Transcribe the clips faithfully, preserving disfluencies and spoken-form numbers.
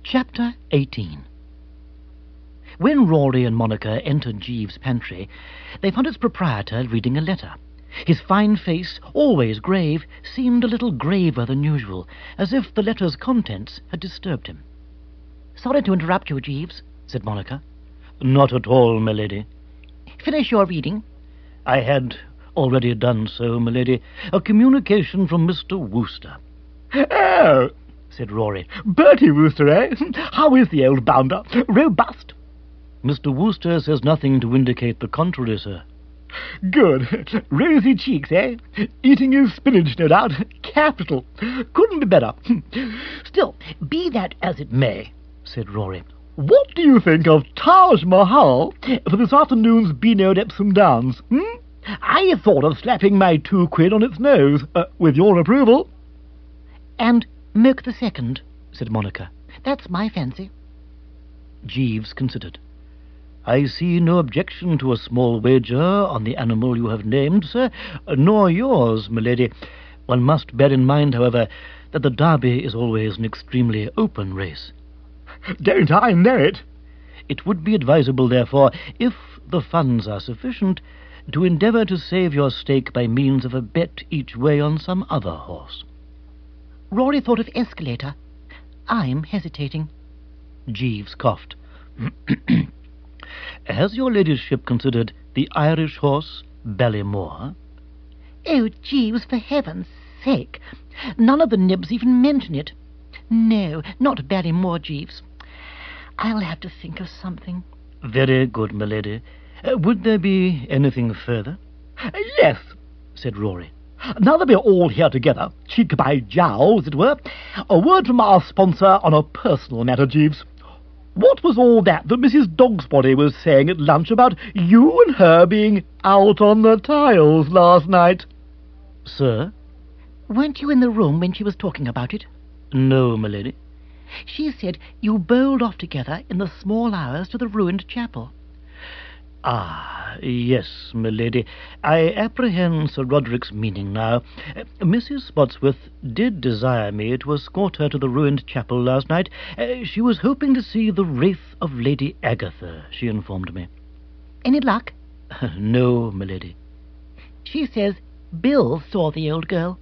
Chapter eighteen. When Rory and Monica entered Jeeves' pantry, they found its proprietor reading a letter. His fine face, always grave, seemed a little graver than usual, as if the letter's contents had disturbed him. "Sorry to interrupt you, Jeeves," said Monica. "Not at all, my lady." "Finish your reading." "I had already done so, my lady. A communication from Mister Wooster." "Oh," said Rory. "Bertie Wooster, eh? How is the old bounder? Robust?" "Mister Wooster says nothing to indicate the contrary, sir." "Good. Rosy cheeks, eh? Eating his spinach, no doubt. Capital. Couldn't be better. Still, be that as it may," said Rory, "what do you think of Taj Mahal for this afternoon's Beano at Epsom Downs? Hmm? I thought of slapping my two quid on its nose, uh, with your approval." "And Milk the Second," said Monica. "That's my fancy." Jeeves considered. "I see no objection to a small wager on the animal you have named, sir, nor yours, my lady. One must bear in mind, however, that the Derby is always an extremely open race." "Don't I know it?" "It would be advisable, therefore, if the funds are sufficient, to endeavour to save your stake by means of a bet each way on some other horse." Rory thought of Escalator. "I'm hesitating." Jeeves coughed. "Has your ladyship considered the Irish horse Ballymore?" "Oh, Jeeves, for heaven's sake. None of the nibs even mention it. No, not Ballymore, Jeeves. I'll have to think of something." "Very good, my lady. Uh, would there be anything further?" "Yes," said Rory. "Now that we're all here together, cheek by jowl, as it were, a word from our sponsor on a personal matter, Jeeves. What was all that that Missus Dogsbody was saying at lunch about you and her being out on the tiles last night?" "Sir?" "Weren't you in the room when she was talking about it?" "No, my lady." "She said you bowled off together in the small hours to the ruined chapel." "Ah, yes, my lady. I apprehend Sir Roderick's meaning now. Uh, Missus Spotsworth did desire me to escort her to the ruined chapel last night. Uh, she was hoping to see the wraith of Lady Agatha, she informed me." "Any luck?" "No, my lady." "She says Bill saw the old girl."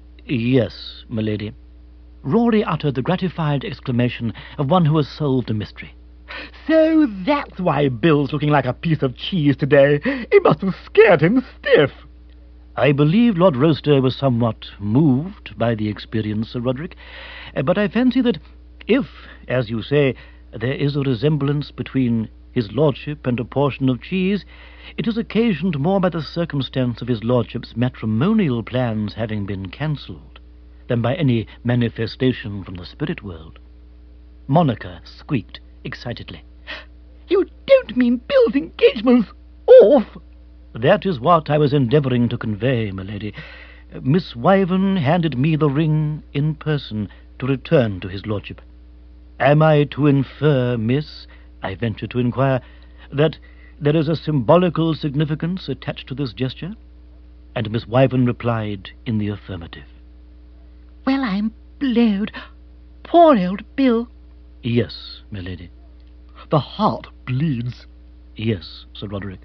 "Yes, my lady." Rory uttered the gratified exclamation of one who has solved a mystery. "So that's why Bill's looking like a piece of cheese today. It must have scared him stiff." "I believe Lord Roaster was somewhat moved by the experience, Sir Roderick, uh, but I fancy that if, as you say, there is a resemblance between his lordship and a portion of cheese, it is occasioned more by the circumstance of his lordship's matrimonial plans having been cancelled than by any manifestation from the spirit world." Monica squeaked excitedly. "You don't mean Bill's engagement's off?" "That is what I was endeavouring to convey, my lady. Miss Wyvern handed me the ring in person to return to his lordship. Am I to infer, miss, I venture to inquire, that there is a symbolical significance attached to this gesture?" And Miss Wyvern replied in the affirmative. "Well, I'm blowed. Poor old Bill." "Yes, my lady." "The heart bleeds." "Yes, Sir Roderick."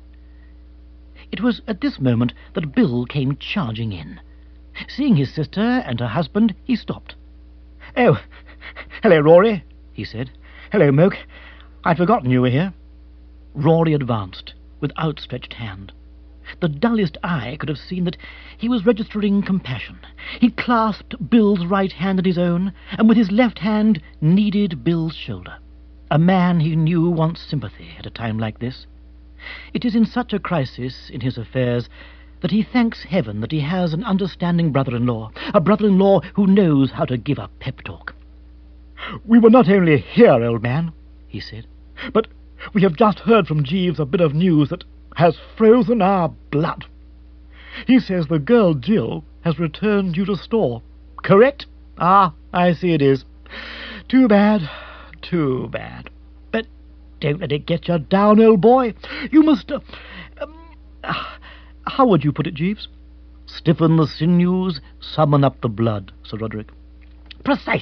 It was at this moment that Bill came charging in. Seeing his sister and her husband, he stopped. "Oh, hello, Rory," he said. "Hello, Moke. I'd forgotten you were here." Rory advanced with outstretched hand. The dullest eye could have seen that he was registering compassion. He clasped Bill's right hand in his own, and with his left hand kneaded Bill's shoulder. A man he knew wants sympathy at a time like this. It is in such a crisis in his affairs that he thanks heaven that he has an understanding brother-in-law, a brother-in-law who knows how to give a pep-talk. "We were not only here, old man," he said, "but we have just heard from Jeeves a bit of news that has frozen our blood. He says the girl Jill has returned you to store. Correct? Ah, I see it is. Too bad, too bad. But don't let it get you down, old boy. You must... Uh, um, uh, how would you put it, Jeeves?" "Stiffen the sinews, summon up the blood, Sir Roderick." "Precisely.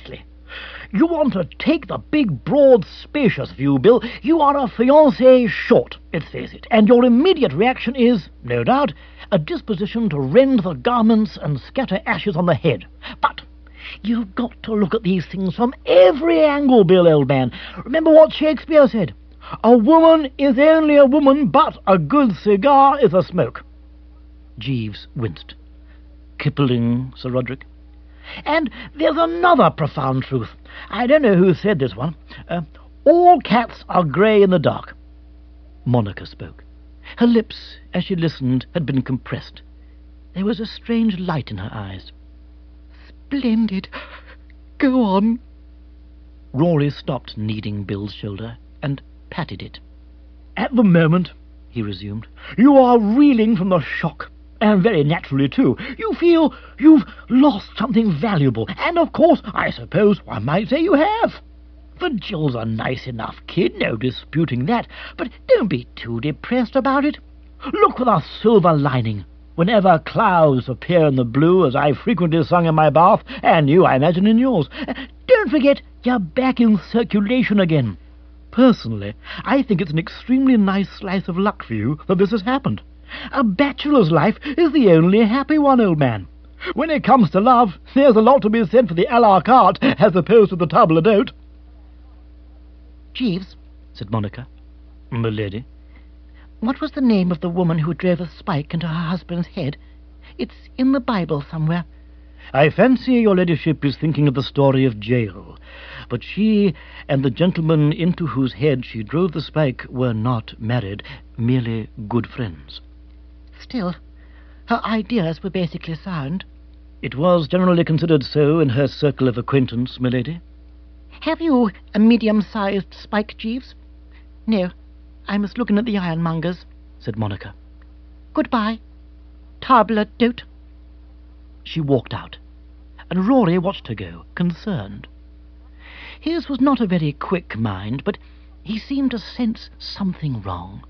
You want to take the big, broad, spacious view, Bill. You are a fiancé short, let's face it, and your immediate reaction is, no doubt, a disposition to rend the garments and scatter ashes on the head. But you've got to look at these things from every angle, Bill, old man. Remember what Shakespeare said. A woman is only a woman, but a good cigar is a smoke. Jeeves winced. Kipling, Sir Roderick. And there's another profound truth. I don't know who said this one. Uh, all cats are grey in the dark. Monica spoke. Her lips, as she listened, had been compressed. There was a strange light in her eyes. Splendid. Go on. Rory stopped kneading Bill's shoulder and patted it. At the moment, he resumed, you are reeling from the shock. And very naturally, too. You feel you've lost something valuable. And, of course, I suppose one might say you have. For Jill's a nice enough kid, no disputing that. But don't be too depressed about it. Look for the silver lining. Whenever clouds appear in the blue, as I frequently sung in my bath, and you, I imagine, in yours, don't forget you're back in circulation again. Personally, I think it's an extremely nice slice of luck for you that this has happened. A bachelor's life is the only happy one, old man. When it comes to love, there's a lot to be said for the a la carte as opposed to the table d'hôte. Jeeves, said Monica. Milady. What was the name of the woman who drove a spike into her husband's head? It's in the Bible somewhere. I fancy your ladyship is thinking of the story of Jael, but she and the gentleman into whose head she drove the spike were not married, merely good friends. Still, her ideas were basically sound. It was generally considered so in her circle of acquaintance, milady. Have you a medium-sized spike, Jeeves? No, I must look in at the ironmonger's, said Monica. Goodbye. Table d'hôte. She walked out, and Rory watched her go, concerned. His was not a very quick mind, but he seemed to sense something wrong.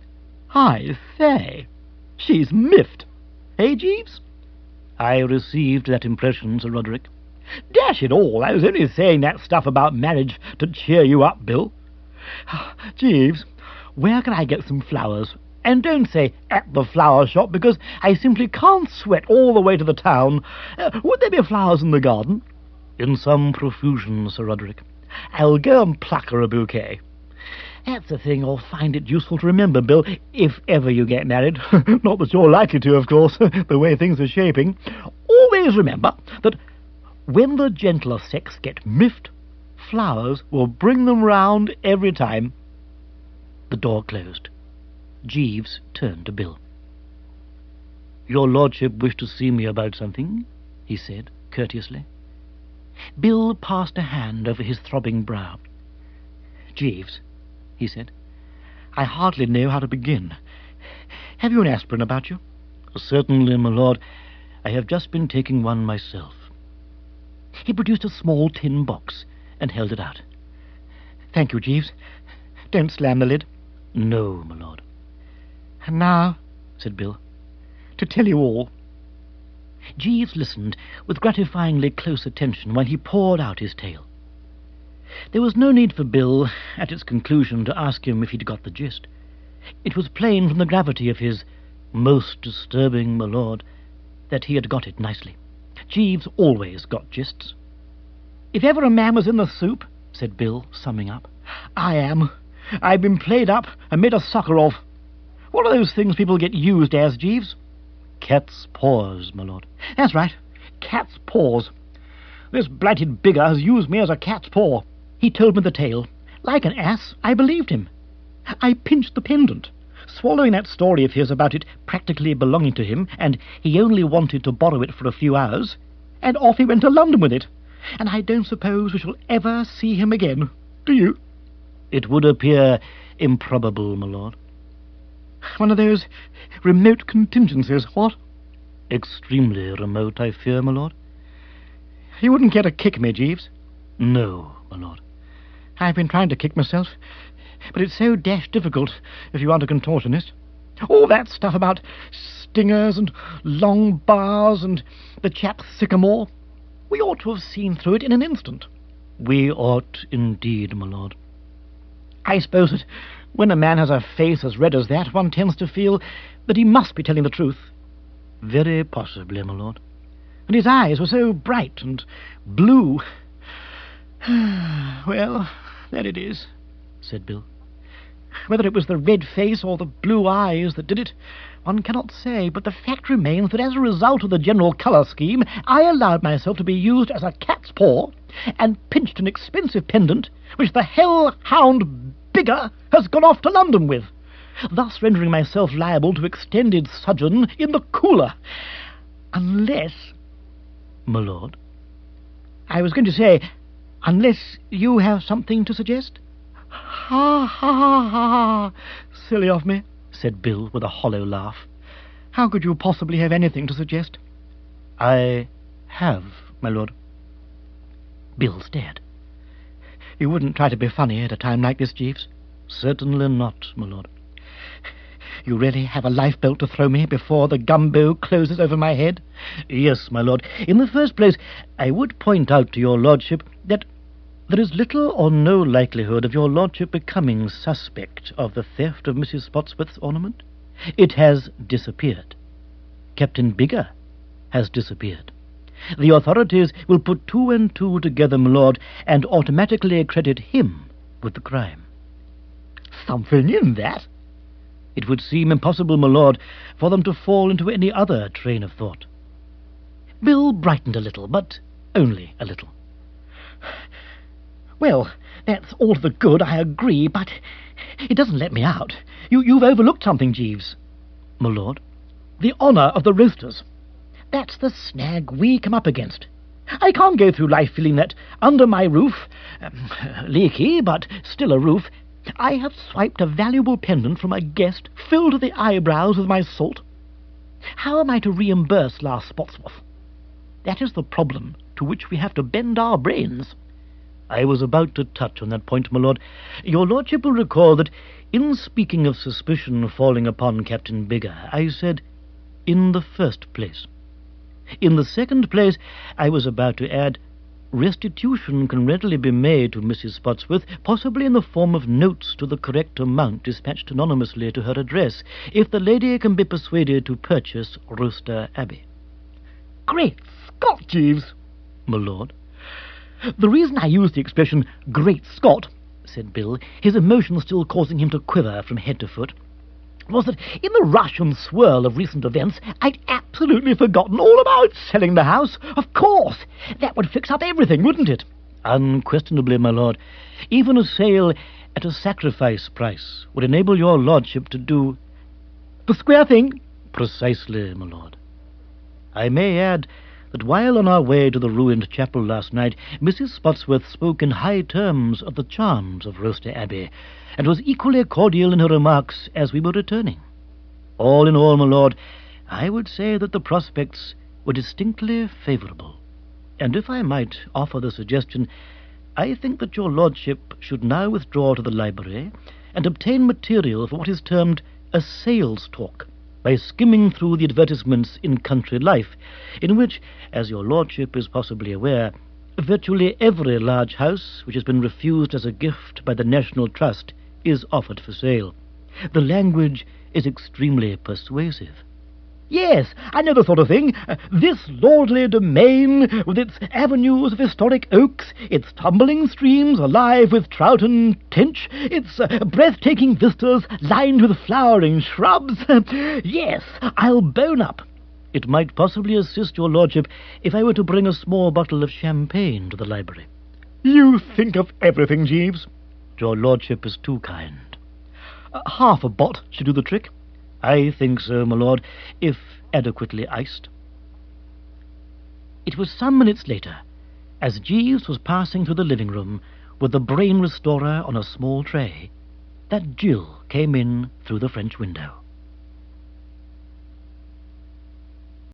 I say, she's miffed. Eh, Jeeves? I received that impression, Sir Roderick. Dash it all, I was only saying that stuff about marriage to cheer you up, Bill. Jeeves, where can I get some flowers? And don't say at the flower shop, because I simply can't sweat all the way to the town. Uh, would there be flowers in the garden? In some profusion, Sir Roderick. I'll go and pluck her a bouquet. That's the thing you'll find it useful to remember, Bill, if ever you get married. Not that you're likely to, of course, the way things are shaping. Always remember that when the gentler sex get miffed, flowers will bring them round every time. The door closed. Jeeves turned to Bill. Your lordship wished to see me about something, he said, courteously. Bill passed a hand over his throbbing brow. Jeeves, he said, I hardly know how to begin. Have you an aspirin about you? Certainly, my lord. I have just been taking one myself. He produced a small tin box and held it out. Thank you, Jeeves. Don't slam the lid. No, my lord. And now, said Bill, to tell you all. Jeeves listened with gratifyingly close attention while he poured out his tale. There was no need for Bill, at its conclusion, to ask him if he'd got the gist. It was plain from the gravity of his most disturbing, my lord, that he had got it nicely. Jeeves always got gists. If ever a man was in the soup, said Bill, summing up, I am. I've been played up and made a sucker of. What are those things people get used as, Jeeves? Cat's paws, my lord. That's right, cat's paws. This blighted bigger has used me as a cat's paw. He told me the tale. Like an ass, I believed him. I pinched the pendant, swallowing that story of his about it practically belonging to him, and he only wanted to borrow it for a few hours, and off he went to London with it. And I don't suppose we shall ever see him again. Do you? It would appear improbable, my lord. One of those remote contingencies, what? Extremely remote, I fear, my lord. You wouldn't care to kick me, Jeeves? No, my lord. I've been trying to kick myself, but it's so dashed difficult if you aren't a contortionist. All that stuff about stingers and long bars and the chap's sycamore. We ought to have seen through it in an instant. We ought indeed, my lord. I suppose that when a man has a face as red as that, one tends to feel that he must be telling the truth. Very possibly, my lord. And his eyes were so bright and blue. Well, there it is, said Bill. Whether it was the red face or the blue eyes that did it, one cannot say, but the fact remains that as a result of the general colour scheme, I allowed myself to be used as a cat's paw and pinched an expensive pendant which the hell-hound Bigger has gone off to London with, thus rendering myself liable to extended sojourn in the cooler. Unless... My lord? I was going to say, unless you have something to suggest? Ha, ha, ha, ha. Silly of me, said Bill with a hollow laugh. How could you possibly have anything to suggest? I have, my lord. Bill stared. You wouldn't try to be funny at a time like this, Jeeves? Certainly not, my lord. You really have a lifebelt to throw me before the gumbo closes over my head? Yes, my lord. In the first place, I would point out to your lordship that there is little or no likelihood of your lordship becoming suspect of the theft of Missus Spotsworth's ornament. It has disappeared. Captain Bigger has disappeared. The authorities will put two and two together, my lord, and automatically credit him with the crime. Something in that? It would seem impossible, my lord, for them to fall into any other train of thought. Bill brightened a little, but only a little. Well, that's all to the good, I agree, but it doesn't let me out. You, you've overlooked something, Jeeves. My lord? The honour of the roasters. That's the snag we come up against. I can't go through life feeling that under my roof, um, leaky, but still a roof, I have swiped a valuable pendant from a guest filled to the eyebrows with my salt. How am I to reimburse Last Spotsworth? That is the problem to which we have to bend our brains. I was about to touch on that point, my lord. Your lordship will recall that, in speaking of suspicion falling upon Captain Bigger, I said, in the first place. In the second place, I was about to add, restitution can readily be made to Missus Spotsworth, possibly in the form of notes to the correct amount dispatched anonymously to her address, if the lady can be persuaded to purchase Roaster Abbey. Great Scott, Jeeves! My lord? The reason I used the expression Great Scott, said Bill, his emotion still causing him to quiver from head to foot, was that in the rush and swirl of recent events, I'd absolutely forgotten all about selling the house. Of course, that would fix up everything, wouldn't it? Unquestionably, my lord. Even a sale at a sacrifice price would enable your lordship to do... the square thing? Precisely, my lord. I may add that while on our way to the ruined chapel last night, Missus Spotsworth spoke in high terms of the charms of Roaster Abbey, and was equally cordial in her remarks as we were returning. All in all, my lord, I would say that the prospects were distinctly favourable, and if I might offer the suggestion, I think that your lordship should now withdraw to the library and obtain material for what is termed a sales talk, by skimming through the advertisements in Country Life, in which, as your lordship is possibly aware, virtually every large house which has been refused as a gift by the National Trust is offered for sale. The language is extremely persuasive. Yes, I know the sort of thing. Uh, this lordly domain, with its avenues of historic oaks, its tumbling streams alive with trout and tench, its uh, breathtaking vistas lined with flowering shrubs. Yes, I'll bone up. It might possibly assist your lordship if I were to bring a small bottle of champagne to the library. You think of everything, Jeeves. Your lordship is too kind. Uh, half a bot should do the trick. I think so, my lord, if adequately iced. It was some minutes later, as Jeeves was passing through the living room with the brain restorer on a small tray, that Jill came in through the French window.